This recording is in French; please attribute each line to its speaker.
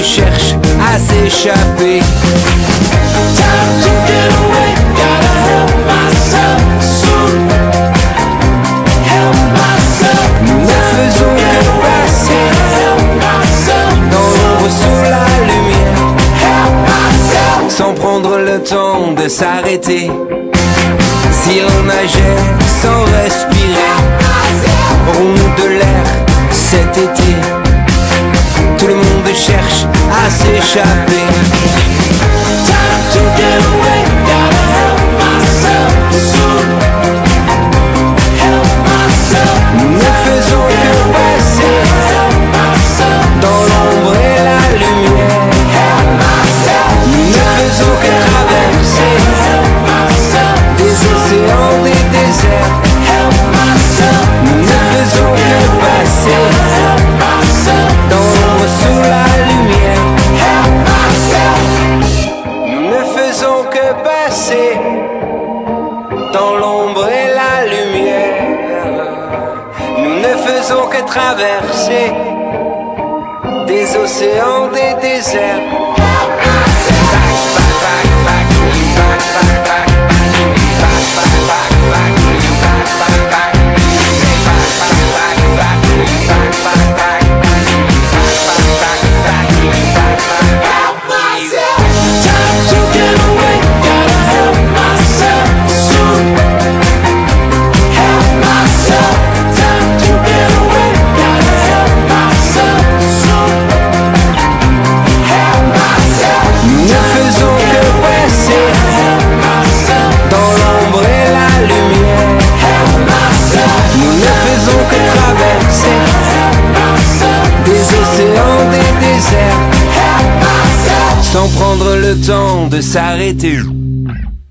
Speaker 1: cherche à s'échapper.
Speaker 2: Time to get away, gotta help myself soon. Help myself.
Speaker 1: Nous ne faisons que passer
Speaker 2: Help myself
Speaker 1: dans l'ombre sous la lumière,
Speaker 2: Help myself.
Speaker 1: sans prendre le temps de s'arrêter. Si l'on nageait sans respirer, aurons-nous de l'air cet été? Tout le monde cherche à s'échapper.
Speaker 2: Time to get away, gotta help myself soon. Help myself.
Speaker 1: Nous ne faisons que passer
Speaker 2: Help myself.
Speaker 1: dans l'ombre et la lumière.
Speaker 2: Help myself.
Speaker 1: Nous ne faisons que traverser
Speaker 2: Help myself.
Speaker 1: des océans, des déserts.
Speaker 2: Help myself.
Speaker 1: Nous ne faisons que passer
Speaker 2: Help myself.
Speaker 1: dans l'ombre sous la lumière.
Speaker 2: Help myself.
Speaker 1: Nous ne faisons que passer dans l'ombre et la lumière. Nous ne faisons que traverser des océans, des déserts.
Speaker 2: Time to get away, gotta help myself soon. Help myself. Time to get away, gotta help myself soon. Help myself.
Speaker 1: Nous ne faisons que passer
Speaker 2: Help myself.
Speaker 1: dans l'ombre et la lumière.
Speaker 2: Help myself.
Speaker 1: Nous ne faisons que traverser
Speaker 2: Help myself.
Speaker 1: des océans, des déserts,
Speaker 2: Help myself.
Speaker 1: sans prendre le temps de s'arrêter.